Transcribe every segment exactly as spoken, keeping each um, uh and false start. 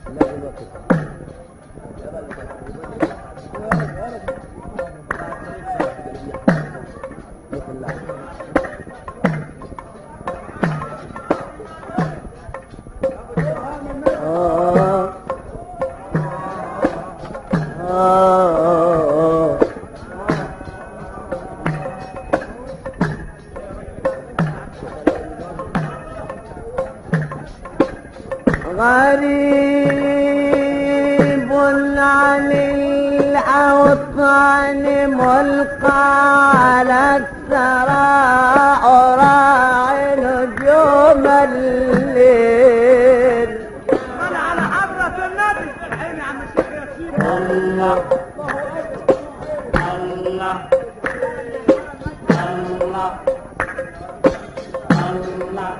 غريب عن الأوطان ملقى على الثرى أراعي نجوم الليل. أنا على حضرة النبي الحين يا عم الشيخ ياسين. الله الله الله الله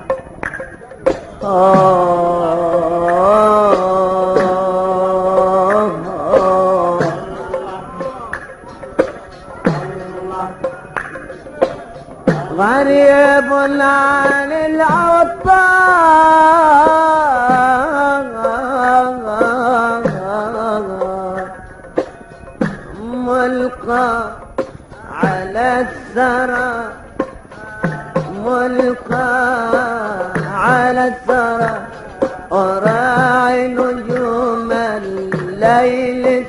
غريب عن الأوطان ملقى على الثرى ملقى على الثرى أراعي نجوم الليل.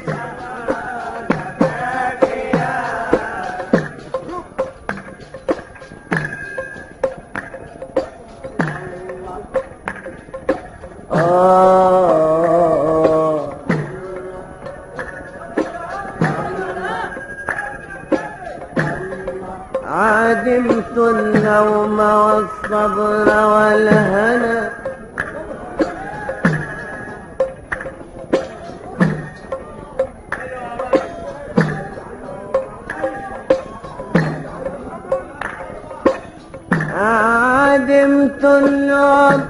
آه عدمت النوم والصبر والهنا عدمت النوم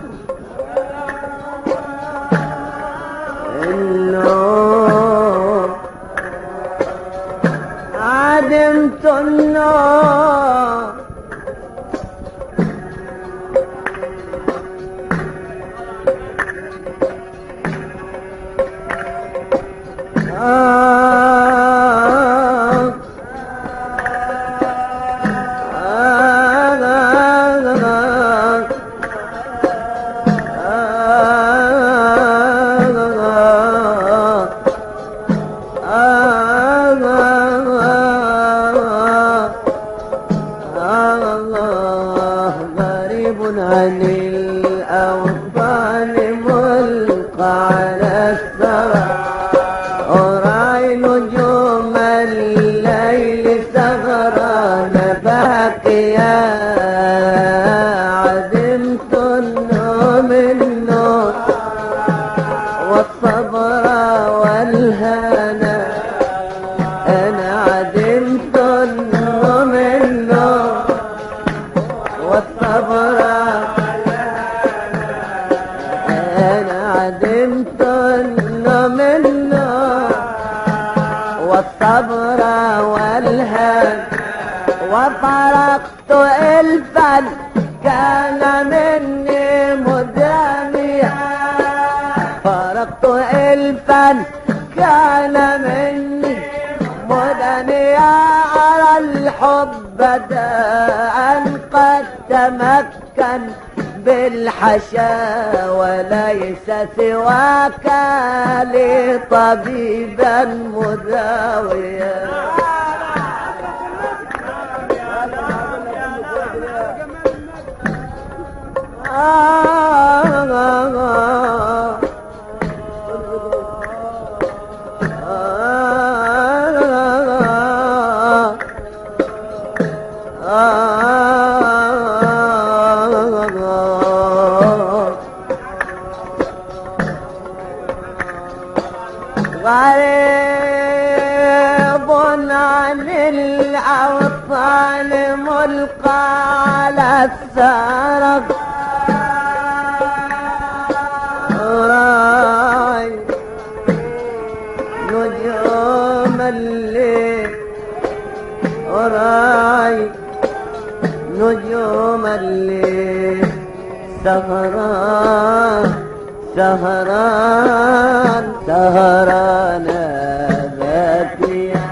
النوم عدمت النوم عن الأوطان ملقى على الثرى أراعي نجوم الليل سهران باقيا عدمت النوم النور والصبر والهنا أنا عدمت النوم النور والصبر أنا عدمت النوم النور والصبر والهن وفرقت الفن كان مني مداميا فرقت الفن كان مني مداميا أرى الحب داء قد تمكن بالحشا وليس سواك لي طبيبا مداويا. غريب عن الأوطان ملقى على الثرى أراعي نجوم الليل أراعي نجوم الليل سهران سهران سهران باكيا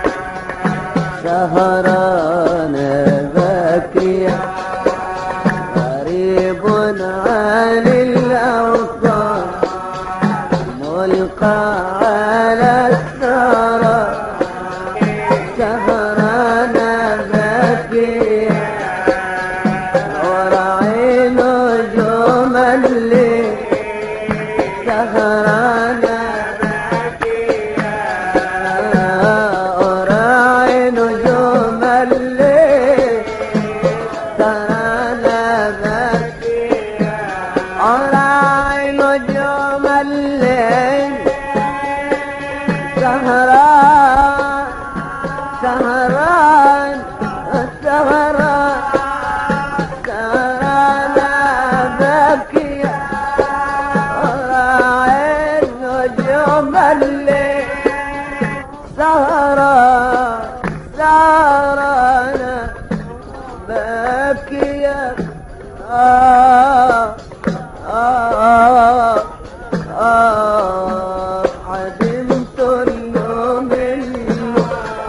سهران باكيا غريب عن الأوطان ملقى على الثرى سهران باكيا وراعي نجوم الليل سهران باكيا وراعي نجوم الليل سهران باكيا وراعي نجوم الليل سهران سهران سهران سهران باكيا وراعي نجوم الليل سهران سهران باكيا آه آه آه عدمت اليوم اليوم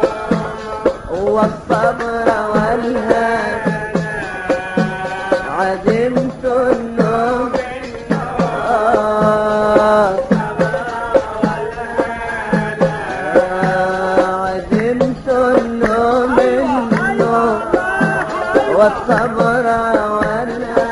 والصبر والهاد عدمت النوم آه عدمت النوم النوم والصبر والهاد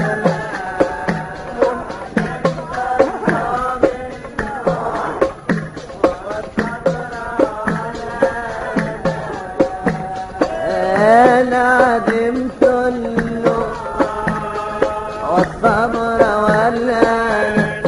أنا عدمت النوم والصبر والألم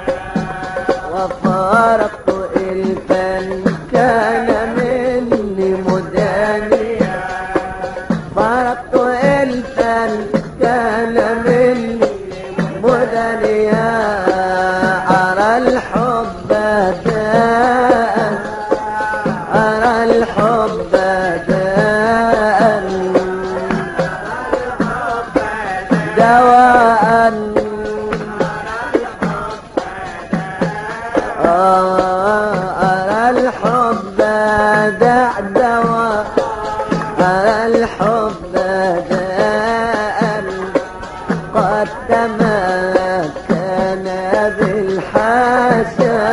وفارقت الفن كان مني مداني فارقت الفن كان مني مداني أرى الحب داء أرى الحب داء دواء أرى الحب داء دواء أرى الحب داء قد تمكن بالحاشا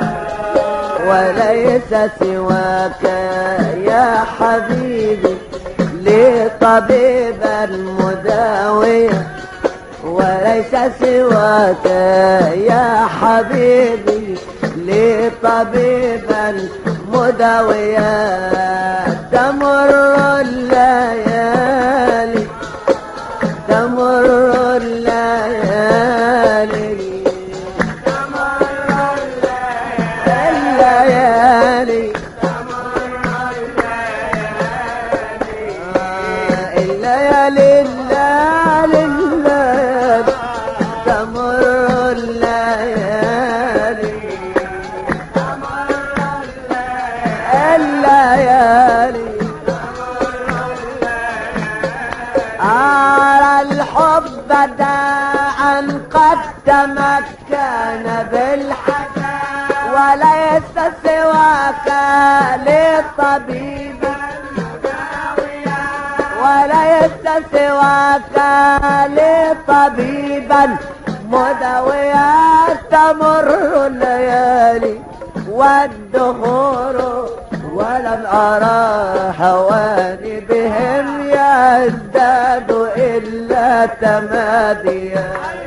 وليس سواك يا حبيبي لي طبيبا مداويا وليس سواك يا حبيبي لي طبيبا مداويا تمر الليالي تمر الليالي تمر الليالي الليالي الليالي الليالي تمر الليالي الليالي أرى الحب داء قد تمكن بالحياة وليس سواك لطبيب وليس سواك لطبيبا مداويا تمر الليالي والدهور ولم أرى هواني بهم يزداد إلا تماديا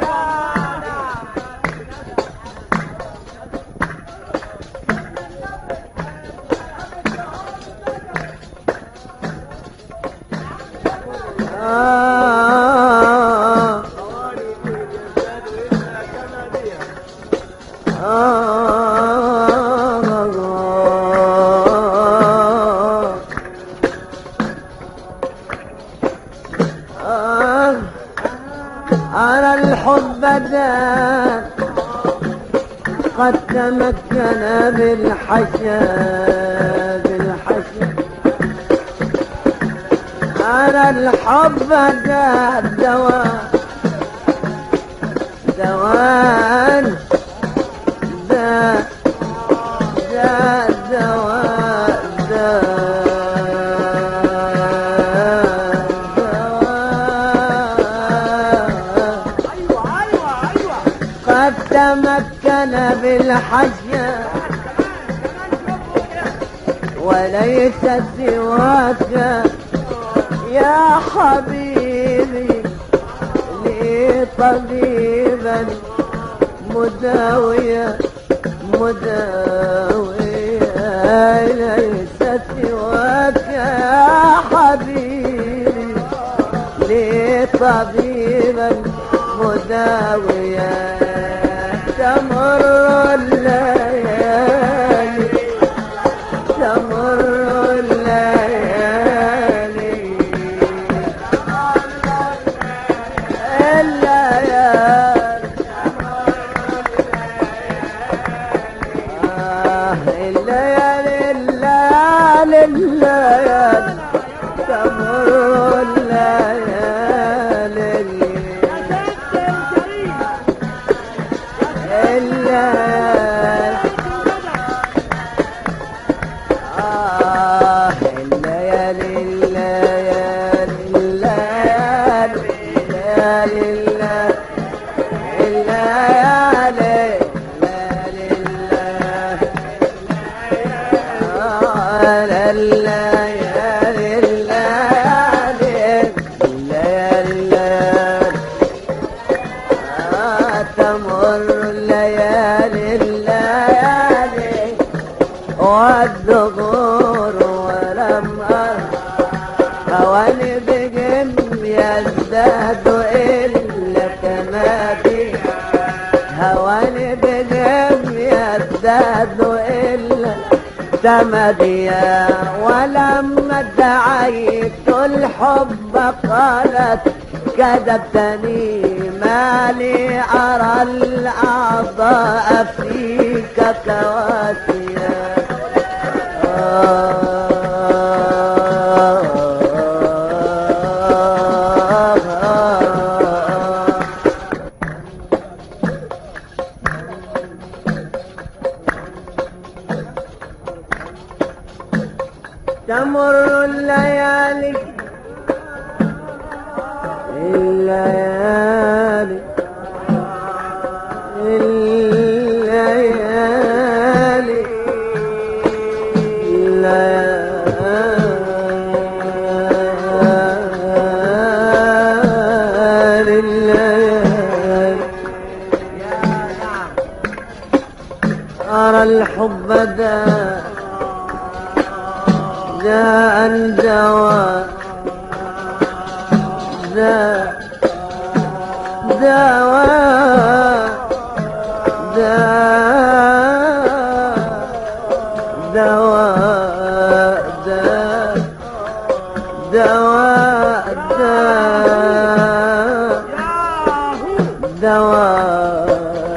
آه أرى الحب ذا قد تمكن بالحشا بالحشا أرى الحب ذا دواء دواء قد تمكن بالحشا وليس سواك يا حبيبي لي طبيبا مداويا مداويا ليس سواك يا حبيبي لي طبيبا مداويا تمر الليالي تمر الليالي الليالي آه الليالي الليالي الليالي تمر الليالي الليالي آه الليالي الليالي الليالي الليالي والدهور ولم أرى هواني بجم يزداد إلا تمادي هواني بجم يزداد إلا تماديا ولما ادعيت الحب قالت كذبتني ما لي أرى الأعضاء فيك كواسيا تمر الليالي الليالي الليالي الليالي الليالي أرى الحب دا جاء الدواء داء دواء داء دواء داء دواء داء دواء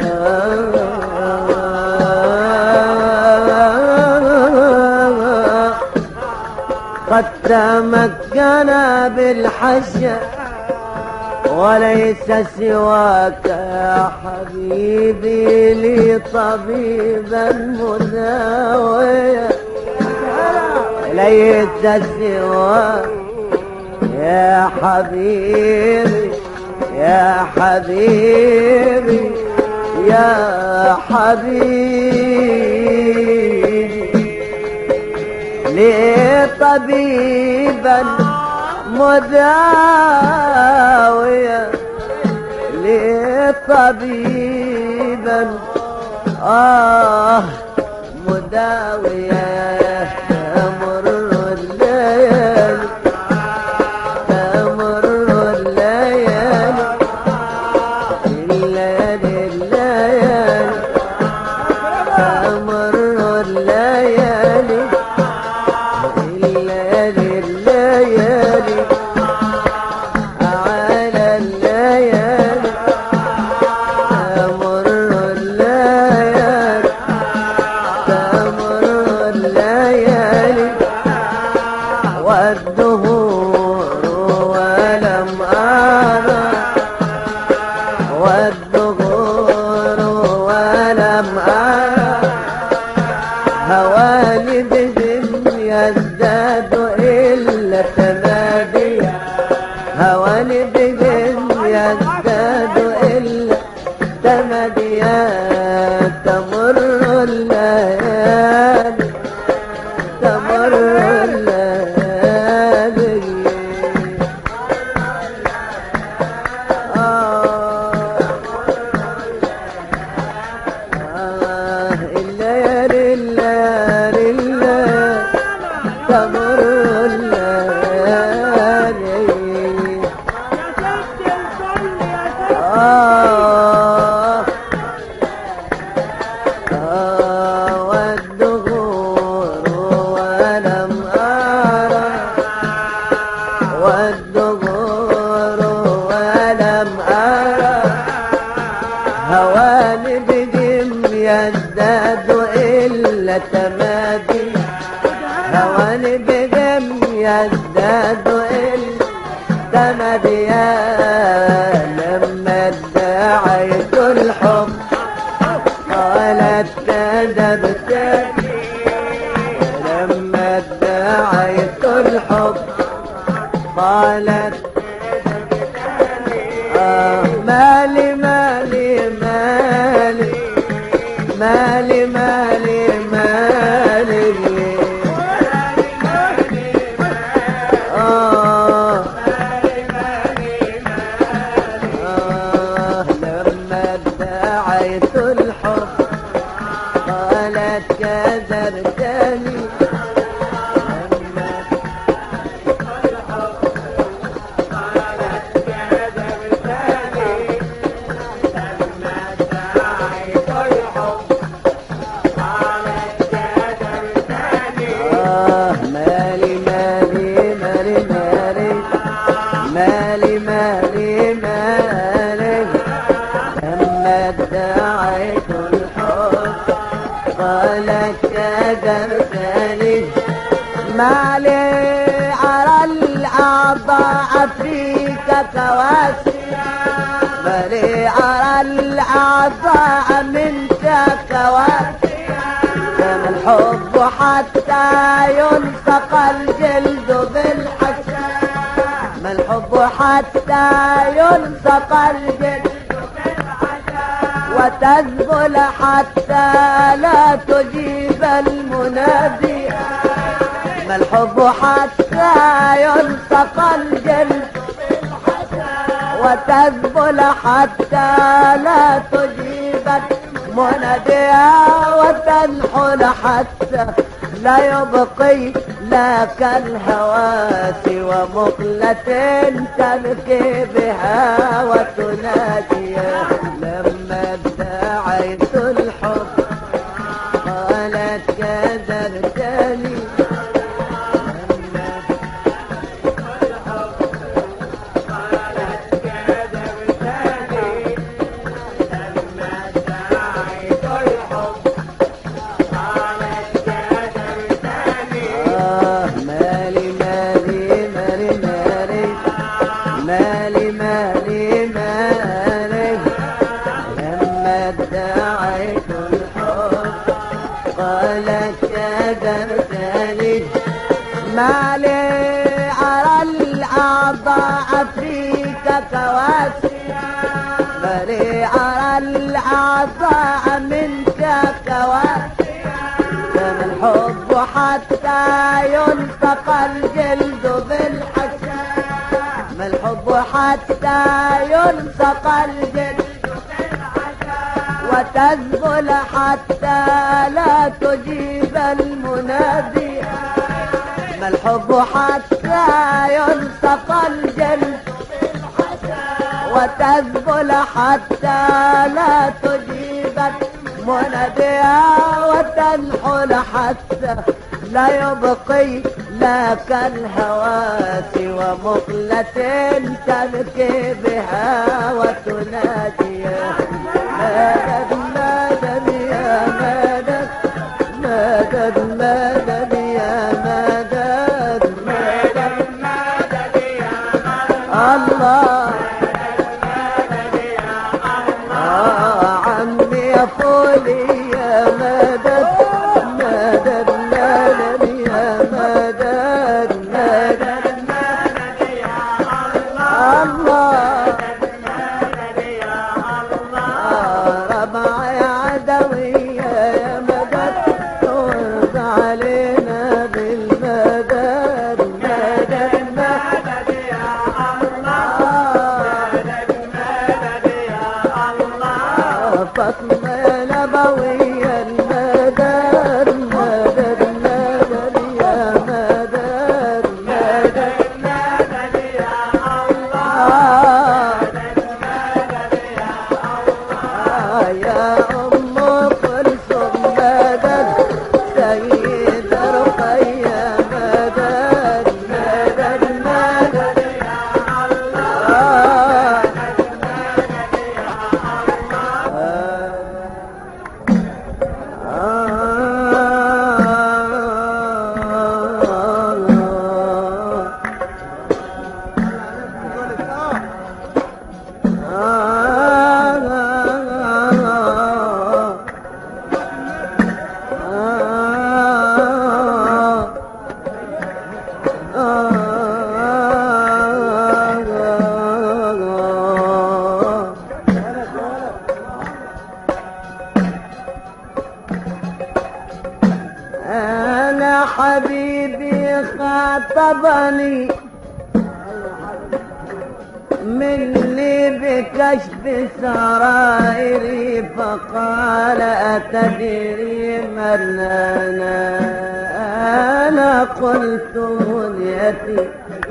قد تمكن بالحشا وليس سواك يا حبيبي لي طبيبا مداويا ليس سواك يا حبيبي يا حبيبي يا حبيبي لي طبيبا مداويا لي طبيبا آه مداويا تمر الليالي تمر الليالي الليالي الليالي تمر الليالي الليالي الليالي على الليالي تمر الليالي تمر الليالي والدهور ولم أرى والدهور ولم أرى هواني بذن يزداد إلا تماديا هواني بذن يزداد إلا تمديات تمر الليالي تمر الليالي آه آه الليالي الليالي الليالي تمر الليالي آه آه والدهور ولم أرى والدهور ولم أرى هواني بدم يزداد إلا تمادي هواني بدم يزداد إلا تمادي لما ادعيت الحب قالت كذبتني لما ادعيت الحب قالت آه مالي مالي مالي مالي مالي مالي آه آه لما ادعيت الحب قالت كذبتني لما آه مالي مالي مالي مالي مالي مالي مالي لما ادعيت الحب قالت كذبتني مالي أرى الأعضاء فيك كواسي مالي أرى الأعضاء منك كواسي كان الحب حتى يلصق الجلد بالحشا ما الحب حتى يلصق الجلد وتذبل حتى لا تجيب المنادي ما الحب حتى يلصق الجلد وتذبل حتى لا تجيب المنادي وتنحل حتى لا يبقي لك الهوى سوى مقلة تبكي بها وتنادي لما ادعيت الحب قالت كذبتني آه مالي مالي مالي مالي مالي مالي مالي لما ادعيت الحب قالت كذبتني مالي أرى الأعضاء فيك كواسي مالي أرى الأعضاء منك كواسي كان الحب حتى يلصق الجلد بالحشا ما الحب حتى يلصق الجلد وتذبل حتى لا تجيب المنادي ما الحب حتى يلصق الجلد وتذبل حتى لا تجيب المنادي وتنحل حتى لا يبقي لك الهوى سوى مقلة تبكي بها وتنادي مدد مدد يا مدد مدد مدد يا مدد مدد مدد يا مدد الله آه عمي يا فولي يا مدد مدد مدد يا مدد مدد مدد يا الله الله فاطمة نبوية المدد مدد مدد يا مدد مدد مدد يا الله مدد يا الله يا أم كلثوم مدد سيد رقية مدد مدد مدد يا الله أنا حبيبي خاطبني مني بكشف سرائري فقال أتدري من أنا أنا قلت منيتي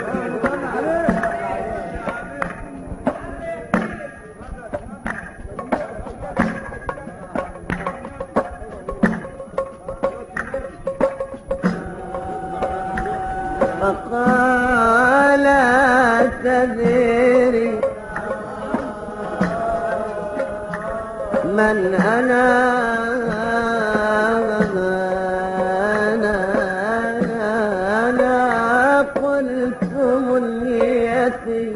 فقال تدري من أنا أنا أنا قلت منيتي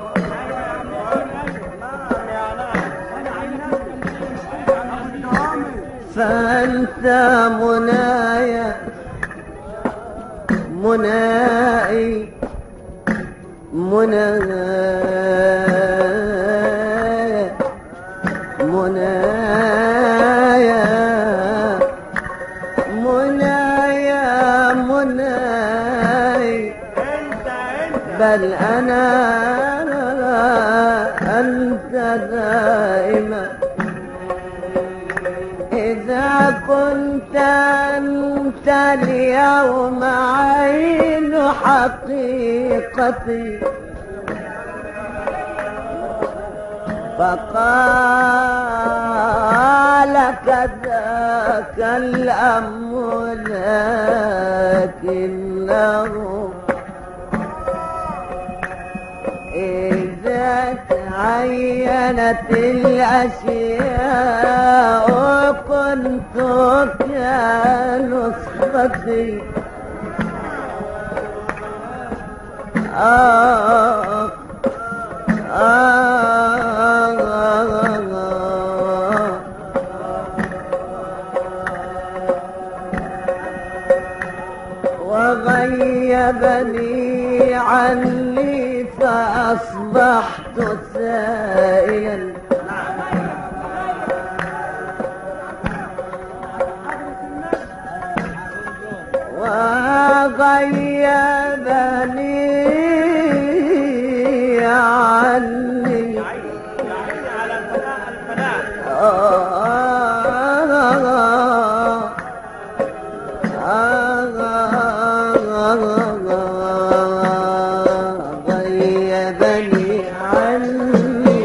فأنت منايا منائي منايا منايا منايا مناي بل أنا أنت دائما إذا كنت أنت اليوم عين حقيقتي فقال كذاك الأمر لكنه إذا تعينت الأشياء كنت كنصفتي آه آه وغيبني عني فأصبحت سائلا وغيبني عني غيبني عني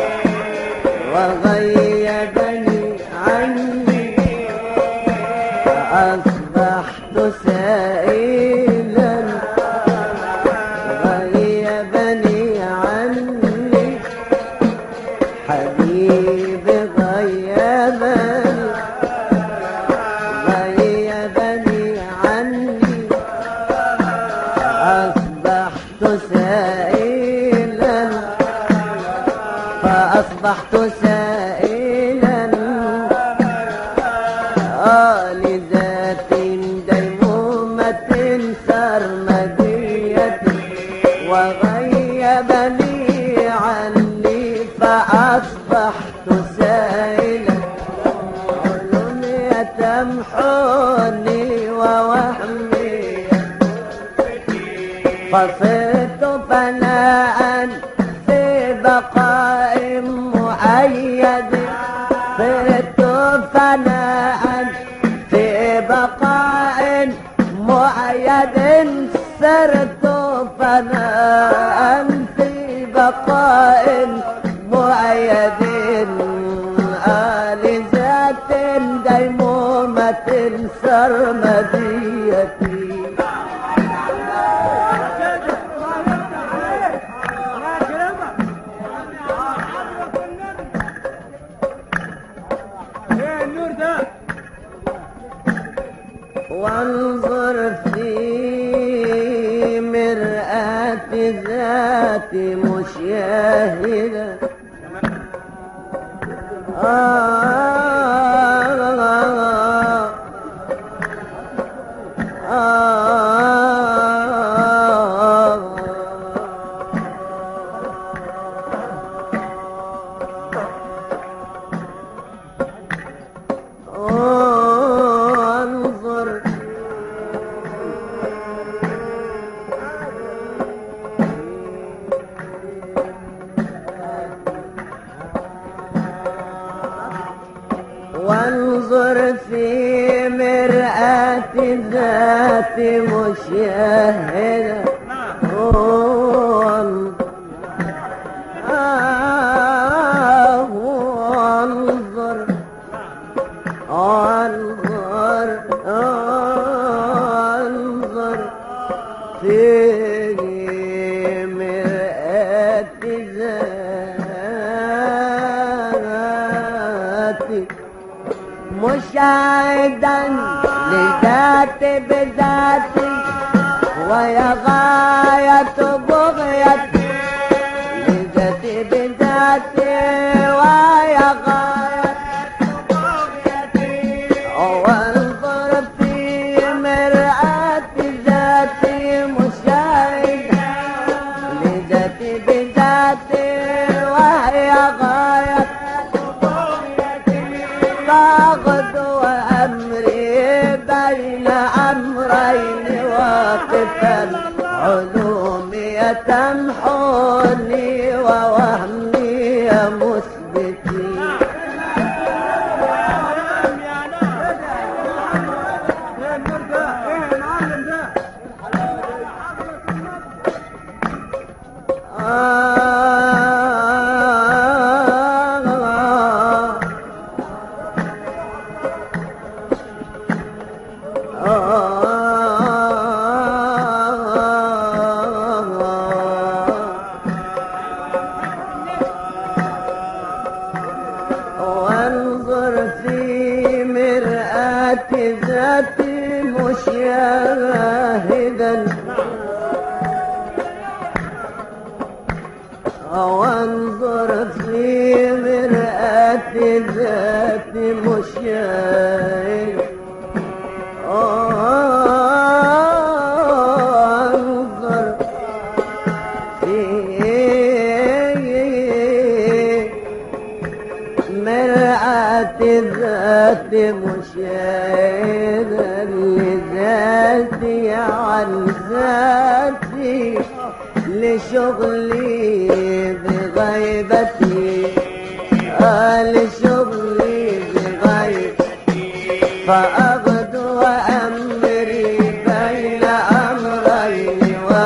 وغيبني عني فأصبحت سائلا غيبني عني حبيبي غيبني غيبني عني أصبحت سائلا فأصبحت سائلا آه لذات ديمومة سرمدية وغيبني عني فأصبحت سائلا علمي تمحوني ووهمي فصرت فناء في بقاء مؤيد صرت فناء في بقاء مؤيد صرت فناء في بقاء مؤيد آل ذات ديمومة سرمديتي وانظر في مرآة ذات مشاهدة آه وانظر في مرآة ذات مشاهدة وانظر انظر انظر في مرآة ذاتي مشاهدا لذاتي بذاتي ويا غاية بغيتي لذاتي بذاتي ويا غاية بغيتي وانظر في مرآة ذاتي مشاهدا لذاتي بذاتي وهي غاية فاغدو أمري بين أمرين واقفا علومي تمحوني ووهمي مثبتي وانظر في مرآة ذاتي مشاهدا وانظر في مرآة ذاتي مشاهدا انظر في مرآة ذات مشاهدا لذاتي عن ذاتي لشغلي بغيبتي آه لشغلي بغيبتي فأغدو أمري بين أمرين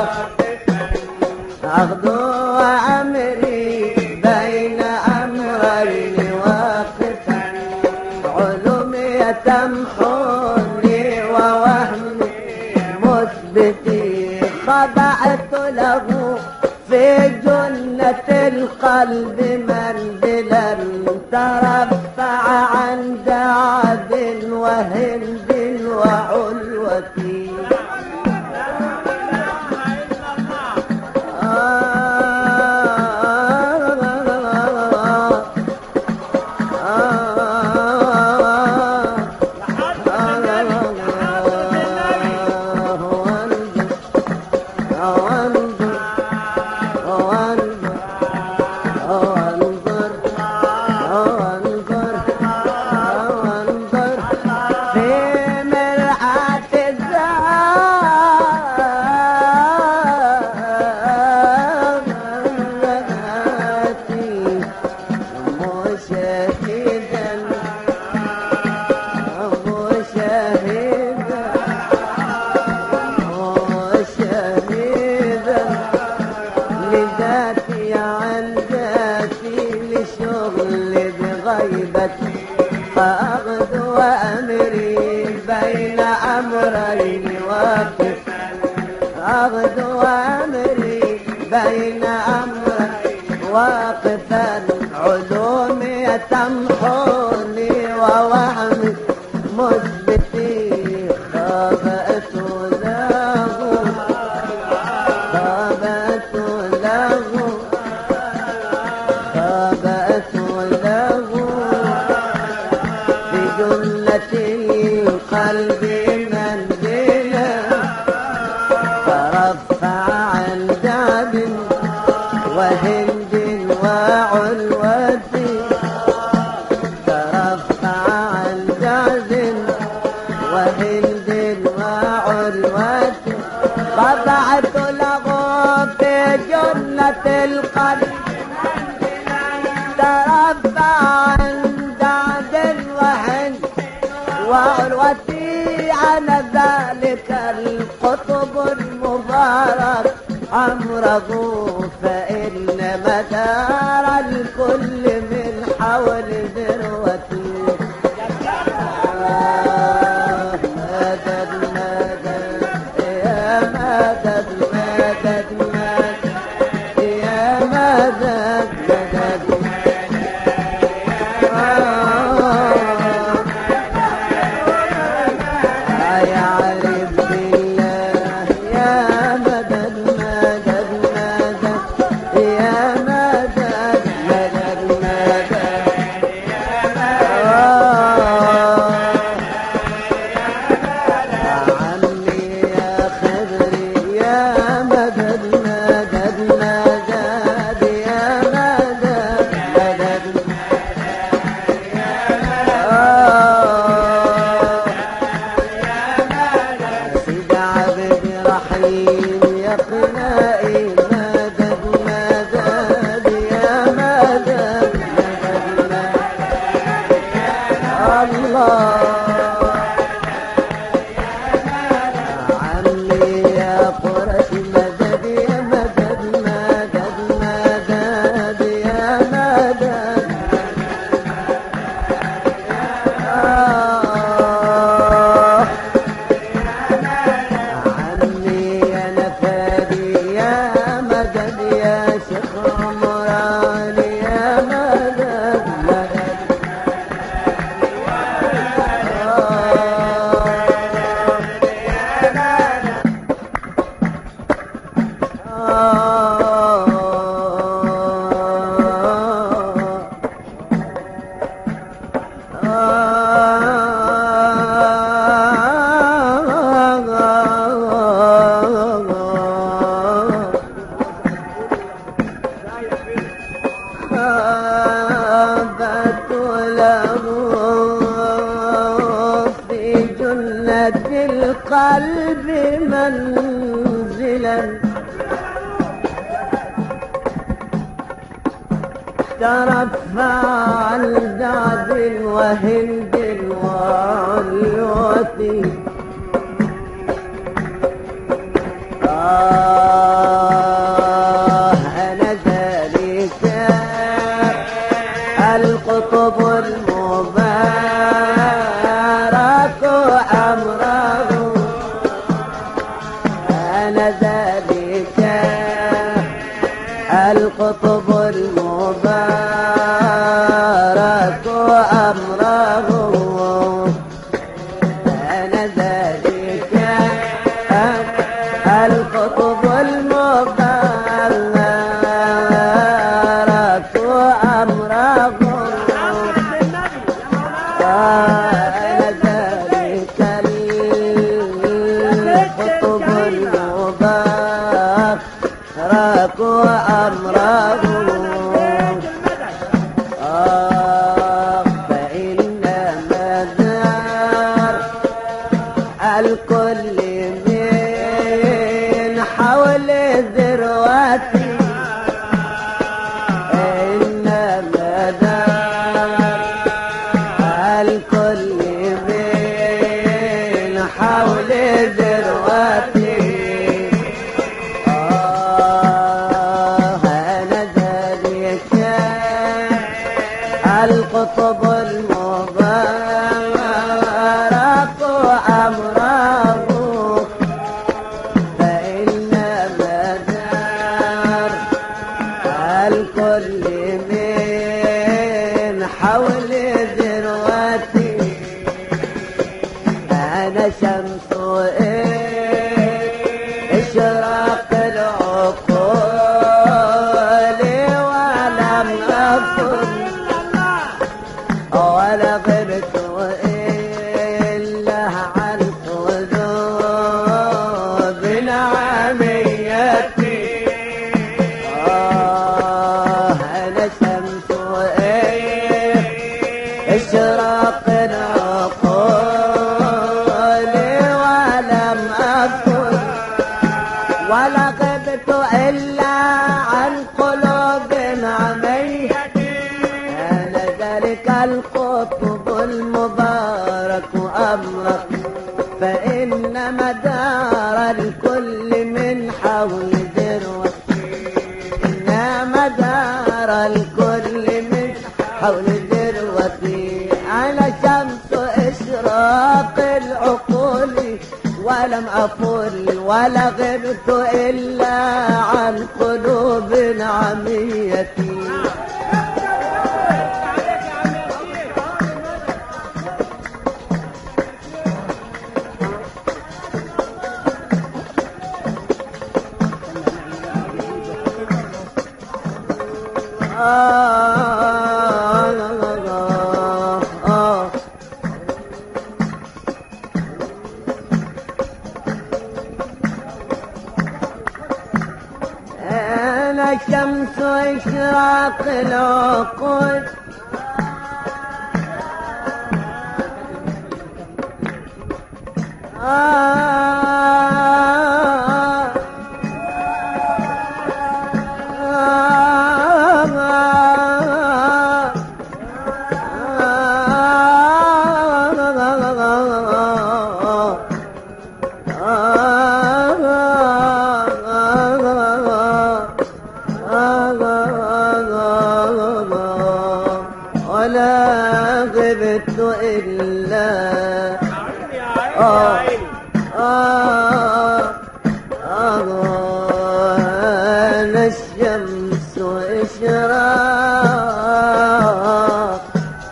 أغدو أمري بين أمرين واقفا علومي تمحوني ووهمي مثبتي خضعت له في جنة القلب منزلا ترفع عن دعب وهند وعلوتي شهيدا ذروتي فأغدو أمري بين أمرين واقف أغدو أمري بين أمرين واقفا علومي تمحوني ووهمي مثبتي خابأت له خابأت له خابأت له بجملة القلب منزلا ترفع عن دعب وهند وعلوة ترفع عن دعب وهند وعلوة قطعت له في جنة القلب ترفع عن دعب وهند وعلوتي على ذلك القطب المبارك أمره فإن مدار الكل من حول ذروتي مدد مدد يا مدد مدد مدد يا مدد مدد يعرف بالله يا مدد مدد مدد يا مدد مدد مدد عمي يا خضري يا مدد مدد مدد يا مدد مدد سيد عبد رحيم يا قنائي مدد مدد يا مدد مدد الله عمي يا قرش مدد يا مدد مدد مدد يا مدد آه عمي يا نفادي يا مدد يا شيخ عمراني يا مدد مدد خابت له في جنة القلب منزلا ترفع عن دعد وهند وعلوة آه أنا ذلك القطب المبارك أمره أنا ذلك القطب المبارك أمره أنا ذلك القطب المبارك أمره أنا ذلك القطب المبارك أمره آه فإن مدار الكل من حول ذروتي إن مدار الكل المبارك أمره فإن مدار الكل من حول ذروتي أنا شمس إشراق العقول ولم أكن ولا غبت إلا عن قلوب عميتي آه أنا شمس إشراق العقول ولم أكن ولا غبت إلا عن قلوب عميتي أنا ذلك القطب المبارك أمرك فإن مدار الكل من حول ذروتي إن مدار الكل من حول ذروتي أنا شمس إشراق العقول ولم أفل ولا غبت إلا عن قلوب عميتي أنا شمس إشراق العقول ولا غبت إلا آه آه آه أنا الشمس إشراق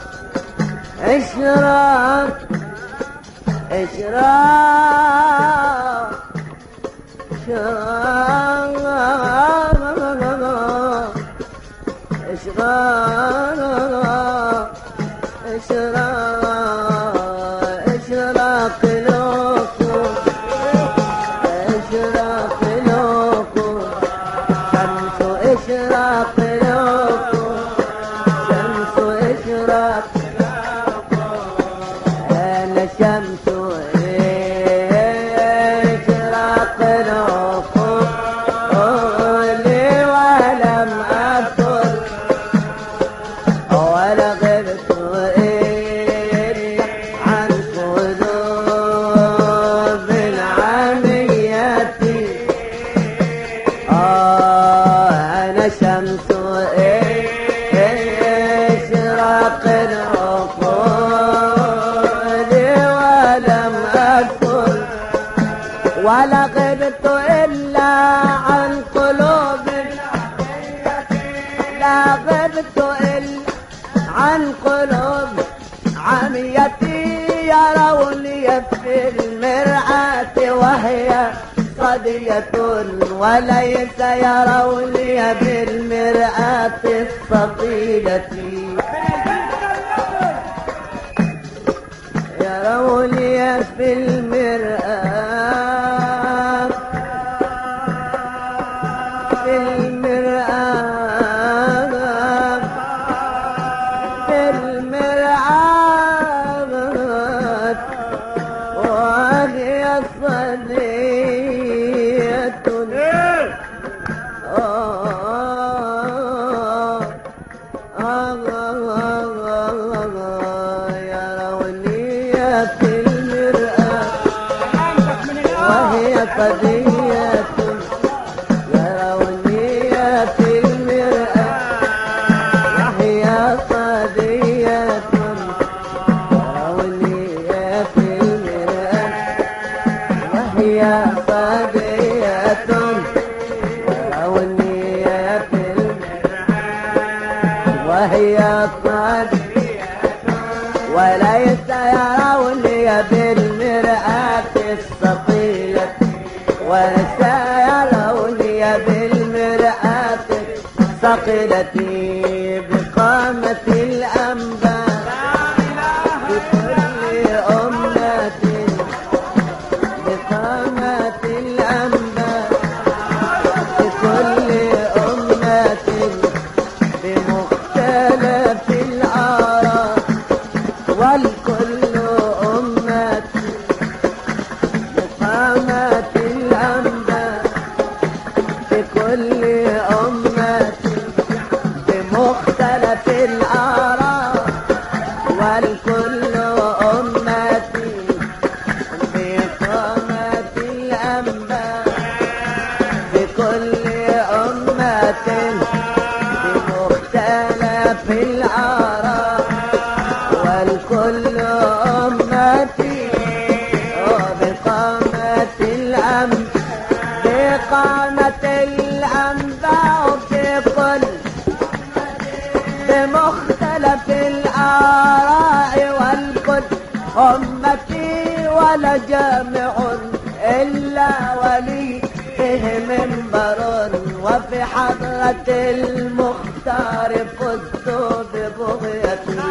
إشراق إشراق إشراق إشراق إشراق إشراق العقول إشراق العقول شمس إشراق العقول شمس إشراق أنا شمس إشراق العقول ولم أكن ولا غبت عن قلوب عميتي آه أنا شمس إشراق العقول ولم أكن ولا غبت إلا عن قلوب لا غبت إلا عن قلوب عميتي يروني في المرآة وهي صدية وليس يروني بالمرآة الصقيلة يروني في المرآة في المرآة في المرآة وهي صدية آه آه يروني في المرآة وهي صدية يروني في المرآة وهي صدية وليس يروني بالمرآة الثقيلة وليس يروني بالمرآة الثقيلة بقامة الأنباء بكل أمة بقامة الأنباء بكل أمة بمختلف الآراء والكل أمة بقامة الأنباء بكل أمة بمختلف الآراء والكل أمة بقامة الأنباء بكل أمة بمختلف الآراء والكل أمتي بقامة الأنباء بقامة الأنباء بكل بمختلف الآراء والكل أمتي ولا جامع إلا ولي فيه منبر وفي حضرة المختار فزت ببغيتي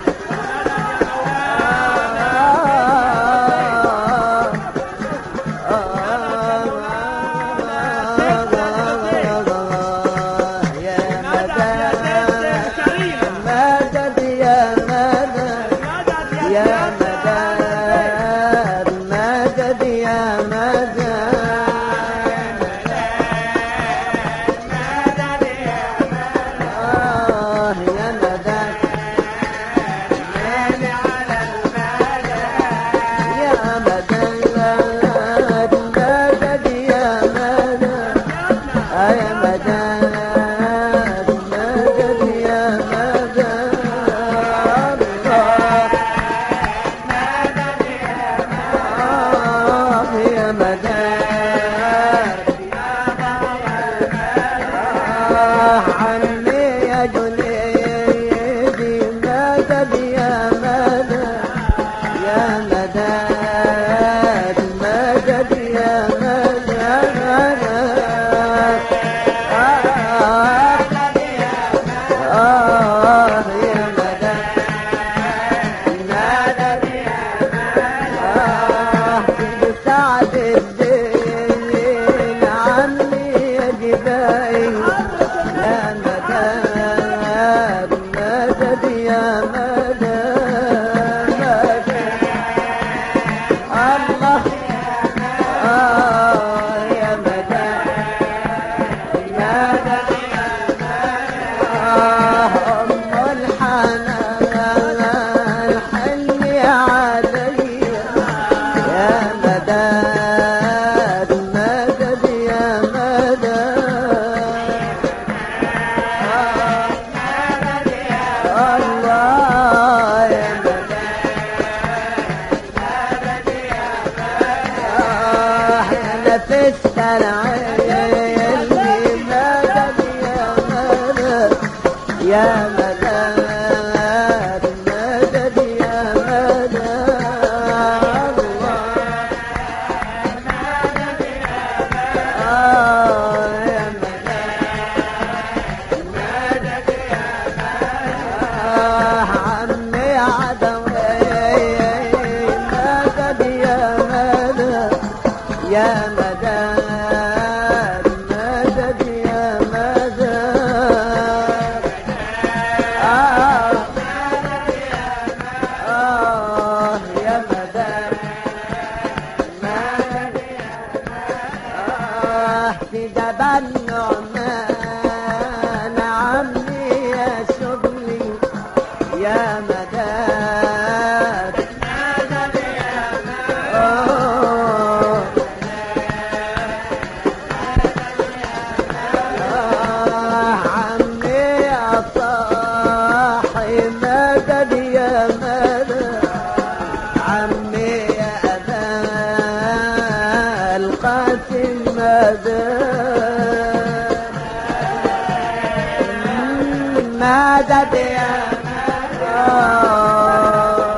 يا مدد مدد يا مدد الله آه يا مدد مدد يا مدد آه عمي عدوي مدد يا مدد يا مدد مدد يا مدد في جبل نعمان عمي يا شغلي يا مدد مدد يا مدد عمي يا صاحي مدد يا مدد عمي يا أبا القاسم مدد مدد يا مدد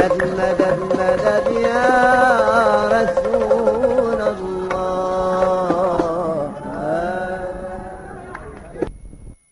مدد مدد مدد يا